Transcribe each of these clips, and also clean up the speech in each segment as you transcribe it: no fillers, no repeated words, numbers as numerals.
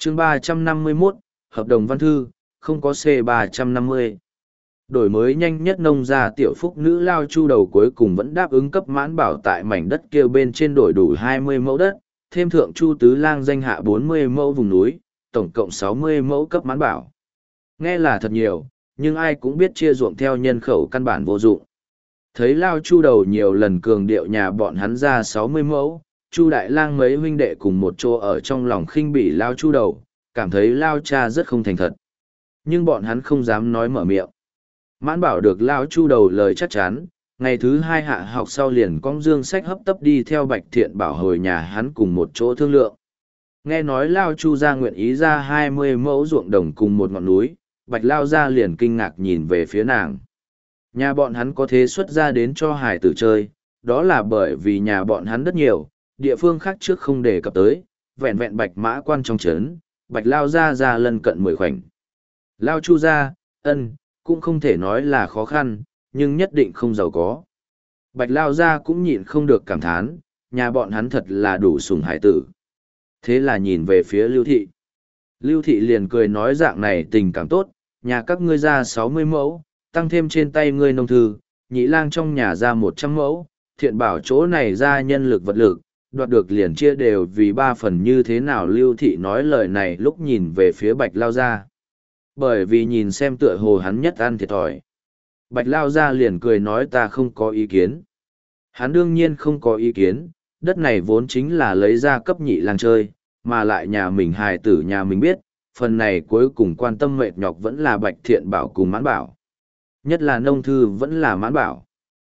chương 351, hợp đồng văn thư, không có C350. Đổi mới nhanh nhất nông gia tiểu phúc nữ lao chu đầu cuối cùng vẫn đáp ứng cấp mãn bảo tại mảnh đất kia bên trên đổi đủ 20 mẫu đất, thêm thượng chu tứ lang danh hạ 40 mẫu vùng núi, tổng cộng 60 mẫu cấp mãn bảo. Nghe là thật nhiều, nhưng ai cũng biết chia ruộng theo nhân khẩu căn bản vô dụng. Thấy lao chu đầu nhiều lần cường điệu nhà bọn hắn ra 60 mẫu, chu đại lang mấy huynh đệ cùng một chỗ ở trong lòng khinh bỉ lao chu đầu, cảm thấy lao cha rất không thành thật. Nhưng bọn hắn không dám nói mở miệng. Mãn bảo được lao chu đầu lời chắc chắn, ngày thứ hai hạ học sau liền cong dương sách hấp tấp đi theo Bạch Thiện Bảo hồi nhà hắn cùng một chỗ thương lượng. Nghe nói lao chu ra nguyện ý ra 20 mẫu ruộng đồng cùng một ngọn núi, Bạch lao ra liền kinh ngạc nhìn về phía nàng. Nhà bọn hắn có thế xuất ra đến cho hải tử chơi, đó là bởi vì nhà bọn hắn rất nhiều, địa phương khác trước không đề cập tới, vẹn vẹn Bạch mã quan trong trấn, Bạch lao ra lân cận 10 khoảnh. Lao chu ra, cũng không thể nói là khó khăn, nhưng nhất định không giàu có. Bạch lao ra cũng nhịn không được cảm thán, nhà bọn hắn thật là đủ sủng hải tử. Thế là nhìn về phía Lưu Thị. Lưu Thị liền cười nói dạng này tình cảm tốt, nhà các ngươi ra 60 mẫu, tăng thêm trên tay ngươi nông thư, nhị lang trong nhà ra 100 mẫu, Thiện Bảo chỗ này ra nhân lực vật lực, đoạt được liền chia đều vì 3 phần như thế nào. Lưu Thị nói lời này lúc nhìn về phía Bạch lao ra. Bởi vì nhìn xem tựa hồ hắn nhất ăn thiệt thòi. Bạch lao ra liền cười nói ta không có ý kiến. Hắn đương nhiên không có ý kiến, đất này vốn chính là lấy ra cấp nhị lang chơi, mà lại nhà mình hài tử nhà mình biết, phần này cuối cùng quan tâm mệt nhọc vẫn là Bạch Thiện Bảo cùng Mãn Bảo. Nhất là nông thư vẫn là Mãn Bảo.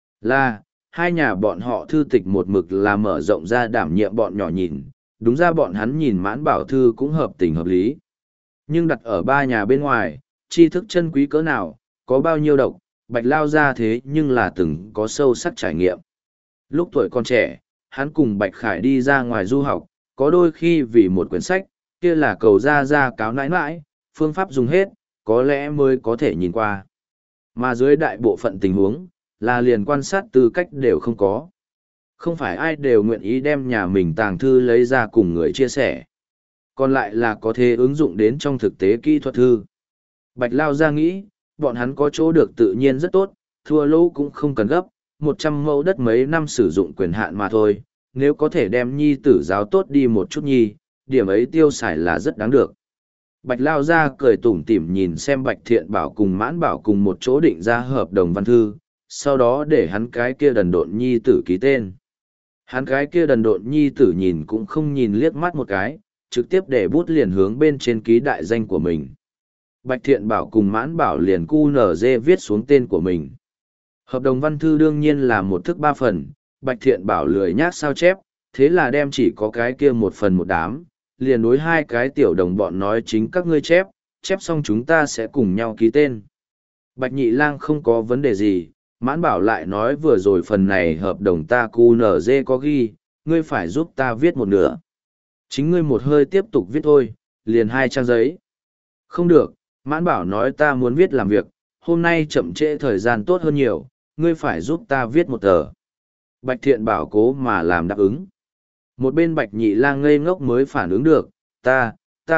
Là, hai nhà bọn họ thư tịch một mực là mở rộng ra đảm nhiệm bọn nhỏ nhìn, đúng ra bọn hắn nhìn Mãn Bảo thư cũng hợp tình hợp lý. Nhưng đặt ở ba nhà bên ngoài, tri thức chân quý cỡ nào, có bao nhiêu độc, Bạch lao ra thế nhưng là từng có sâu sắc trải nghiệm. Lúc tuổi còn trẻ, hắn cùng Bạch Khải đi ra ngoài du học, có đôi khi vì một quyển sách, kia là cầu ra cáo nãi nãi, phương pháp dùng hết, có lẽ mới có thể nhìn qua. Mà dưới đại bộ phận tình huống, là liền quan sát tư cách đều không có. Không phải ai đều nguyện ý đem nhà mình tàng thư lấy ra cùng người chia sẻ. Còn lại là có thể ứng dụng đến trong thực tế kỹ thuật thư. Bạch lao ra nghĩ, bọn hắn có chỗ được tự nhiên rất tốt, thua lỗ cũng không cần gấp, 100 mẫu đất mấy năm sử dụng quyền hạn mà thôi, nếu có thể đem nhi tử giáo tốt đi một chút nhi, điểm ấy tiêu xài là rất đáng được. Bạch lao ra cười tủm tỉm nhìn xem Bạch Thiện Bảo cùng Mãn Bảo cùng một chỗ định ra hợp đồng văn thư, sau đó để hắn cái kia đần độn nhi tử ký tên. Hắn cái kia đần độn nhi tử nhìn cũng không nhìn liếc mắt một cái, trực tiếp để bút liền hướng bên trên ký đại danh của mình. Bạch Thiện Bảo cùng Mãn Bảo liền QNZ viết xuống tên của mình. Hợp đồng văn thư đương nhiên là một thức 3 phần, Bạch Thiện Bảo lười nhác sao chép, thế là đem chỉ có cái kia 1 phần 1 đám, liền đối 2 cái tiểu đồng bọn nói chính các ngươi chép, chép xong chúng ta sẽ cùng nhau ký tên. Bạch Nhị Lang không có vấn đề gì, Mãn Bảo lại nói vừa rồi phần này hợp đồng ta QNZ có ghi, ngươi phải giúp ta viết một nửa. Chính ngươi một hơi tiếp tục viết thôi, liền 2 trang giấy. Không được, Mãn Bảo nói ta muốn viết làm việc, hôm nay chậm trễ thời gian tốt hơn nhiều, ngươi phải giúp ta viết một tờ. Bạch Thiện Bảo cố mà làm đáp ứng. Một bên Bạch Nhị Lang ngây ngốc mới phản ứng được, ta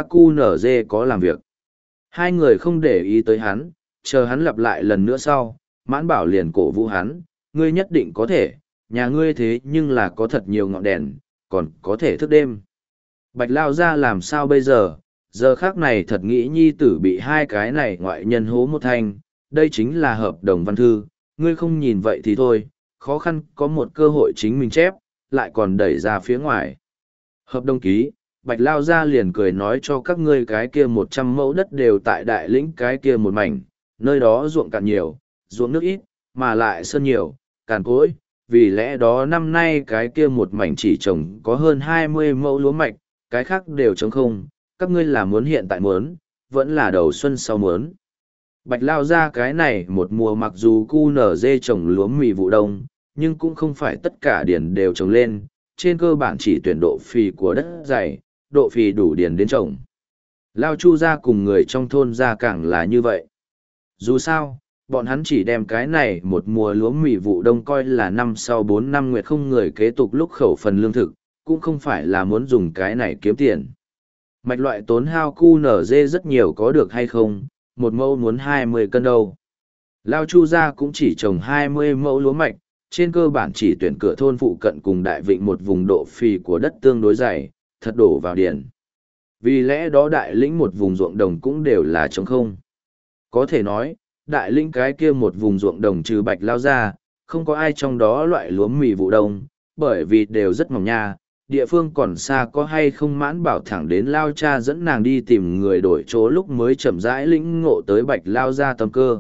QNZ có làm việc. Hai người không để ý tới hắn, chờ hắn lặp lại lần nữa sau, Mãn Bảo liền cổ vũ hắn, ngươi nhất định có thể, nhà ngươi thế nhưng là có thật nhiều ngọn đèn, còn có thể thức đêm. Bạch lao ra làm sao bây giờ khác này thật nghĩ nhi tử bị 2 cái này ngoại nhân hố một thanh, đây chính là hợp đồng văn thư, ngươi không nhìn vậy thì thôi, khó khăn có một cơ hội chính mình chép, lại còn đẩy ra phía ngoài. Hợp đồng ký, Bạch lao ra liền cười nói cho các ngươi cái kia 100 mẫu đất đều tại đại lĩnh cái kia một mảnh, nơi đó ruộng cạn nhiều, ruộng nước ít, mà lại sơn nhiều, càn cỗi, vì lẽ đó năm nay cái kia một mảnh chỉ trồng có hơn 20 mẫu lúa mạch, cái khác đều trống không, các ngươi là muốn hiện tại muốn, vẫn là đầu xuân sau muốn. Bạch lao ra cái này một mùa mặc dù QNZ trồng lúa mì vụ đông, nhưng cũng không phải tất cả điền đều trồng lên, trên cơ bản chỉ tuyển độ phì của đất dày, độ phì đủ điền đến trồng. Lao chu ra cùng người trong thôn ra càng là như vậy. Dù sao, bọn hắn chỉ đem cái này một mùa lúa mì vụ đông coi là năm sau 4 năm nguyệt không người kế tục lúc khẩu phần lương thực, cũng không phải là muốn dùng cái này kiếm tiền. Mạch loại tốn hao cu nở dê rất nhiều có được hay không, một mẫu muốn 20 cân đâu. Lao Chu gia cũng chỉ trồng 20 mẫu lúa mạch, trên cơ bản chỉ tuyển cửa thôn phụ cận cùng đại vịnh một vùng độ phì của đất tương đối dày, thật đổ vào điển. Vì lẽ đó đại lĩnh một vùng ruộng đồng cũng đều là trống không. Có thể nói, đại lĩnh cái kia một vùng ruộng đồng trừ Bạch Lao ra, không có ai trong đó loại lúa mì vụ đông, bởi vì đều rất mỏng nha. Địa phương còn xa có hay không Mãn Bảo thẳng đến Lao cha dẫn nàng đi tìm người đổi chỗ lúc mới chậm rãi lĩnh ngộ tới Bạch Lao ra tâm cơ.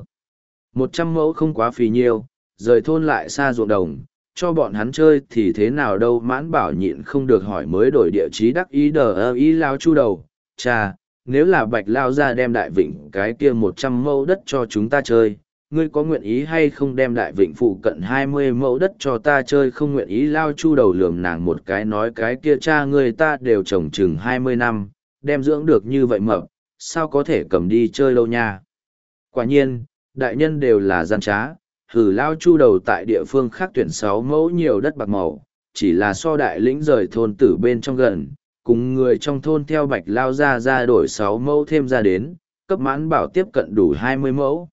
100 mẫu không quá phì nhiêu, rời thôn lại xa ruộng đồng, cho bọn hắn chơi thì thế nào đâu. Mãn Bảo nhịn không được hỏi mới đổi địa chí đắc ý ý Lao Chu đầu. Cha, nếu là Bạch Lao ra đem đại vịnh cái kia 100 mẫu đất cho chúng ta chơi, ngươi có nguyện ý hay không đem đại vịnh phụ cận 20 mẫu đất cho ta chơi? Không nguyện ý. Lao Chu đầu lườm nàng một cái nói cái kia cha ngươi ta đều trồng chừng 20 năm, đem dưỡng được như vậy mập, sao có thể cầm đi chơi đâu nha. Quả nhiên, đại nhân đều là gian trá, Lao Chu đầu tại địa phương khác tuyển 6 mẫu nhiều đất bạc màu, chỉ là so đại lĩnh rời thôn tử bên trong gần, cùng người trong thôn theo Bạch Lao ra đổi 6 mẫu thêm ra đến, cấp Mãn Bảo tiếp cận đủ 20 mẫu.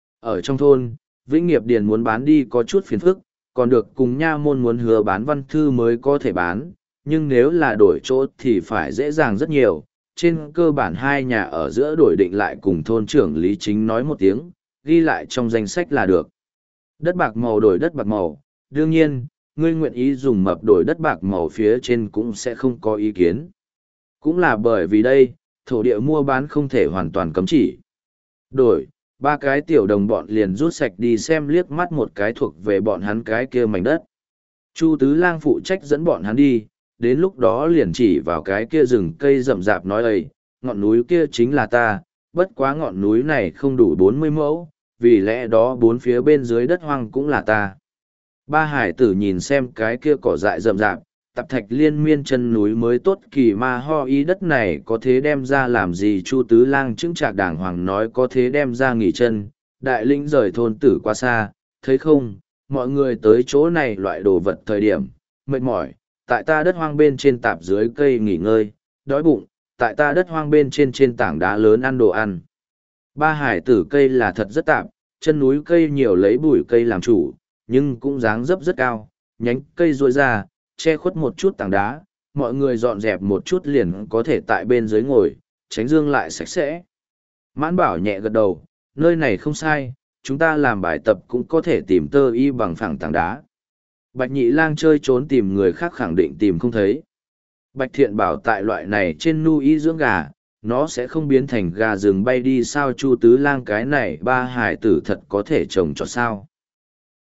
Ở trong thôn, Vĩnh Nghiệp Điền muốn bán đi có chút phiền phức, còn được cùng nha môn muốn hứa bán văn thư mới có thể bán, nhưng nếu là đổi chỗ thì phải dễ dàng rất nhiều. Trên cơ bản hai nhà ở giữa đổi định lại cùng thôn trưởng Lý Chính nói một tiếng, ghi lại trong danh sách là được. Đất bạc màu đổi đất bạc màu, đương nhiên, ngươi nguyện ý dùng mập đổi đất bạc màu phía trên cũng sẽ không có ý kiến. Cũng là bởi vì đây, thổ địa mua bán không thể hoàn toàn cấm chỉ. Đổi, ba cái tiểu đồng bọn liền rút sạch đi xem liếc mắt một cái thuộc về bọn hắn cái kia mảnh đất. Chu Tứ Lang phụ trách dẫn bọn hắn đi, đến lúc đó liền chỉ vào cái kia rừng cây rậm rạp nói ầy, ngọn núi kia chính là ta, bất quá ngọn núi này không đủ 40 mẫu, vì lẽ đó bốn phía bên dưới đất hoang cũng là ta. Ba hải tử nhìn xem cái kia cỏ dại rậm rạp, tạp thạch liên miên chân núi mới tốt kỳ ma ho ý đất này có thế đem ra làm gì. Chu Tứ Lang chững chạc đàng hoàng nói có thế đem ra nghỉ chân, đại lĩnh rời thôn tử quá xa, thấy không, mọi người tới chỗ này loại đồ vật thời điểm, mệt mỏi, tại ta đất hoang bên trên tạp dưới cây nghỉ ngơi, đói bụng, tại ta đất hoang bên trên tảng đá lớn ăn đồ ăn. Ba hải tử cây là thật rất tạp, chân núi cây nhiều lấy bụi cây làm chủ, nhưng cũng dáng dấp rất cao, nhánh cây ruôi ra, che khuất một chút tảng đá, mọi người dọn dẹp một chút liền có thể tại bên dưới ngồi, tránh dương lại sạch sẽ. Mãn Bảo nhẹ gật đầu, nơi này không sai, chúng ta làm bài tập cũng có thể tìm tơ y bằng phẳng tảng đá. Bạch Nhị Lang chơi trốn tìm người khác khẳng định tìm không thấy. Bạch Thiện bảo tại loại này trên nuôi dưỡng gà, nó sẽ không biến thành gà rừng bay đi sao. Chu Tứ Lang cái này ba hải tử thật có thể trồng cho sao.